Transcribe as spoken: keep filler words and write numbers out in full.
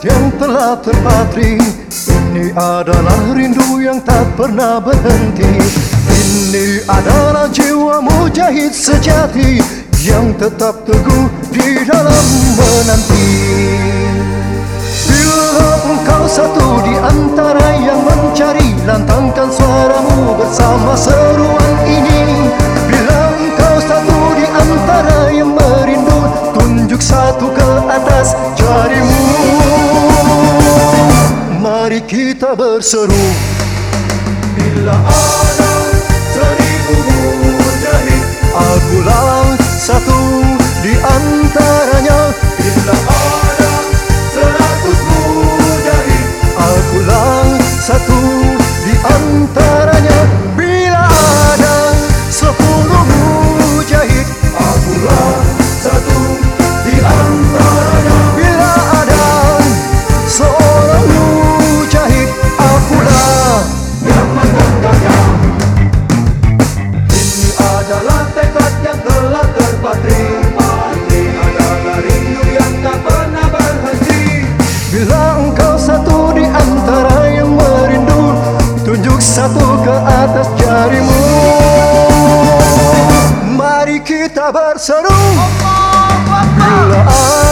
yang telah terpatri. Ini adalah rindu yang tak pernah berhenti. Ini adalah jiwa mujahid sejati yang tetap teguh di dalam menanti. Bila engkau satu di antara yang mencari, lantangkan suaramu bersama seruan ini. Bila engkau satu di antara yang merindu, tunjuk satu ke atas jarimu. Mari kita berseru. Bila ada seribu mujahid, akulah satu di antaranya. Bila ada seratus mujahid, akulah satu di antaranya. Bila ada sepuluh mujahid, akulah satu di antaranya. Bila ada seorang mujahid, akulah yang mengganggarnya. Ini adalah tekad yang telah terpatri. Ini adalah rindu yang tak pernah berhenti. Bila engkau satu di antara yang merindu, tunjuk satu ke atas jarimu. Mari kita berseru. Bila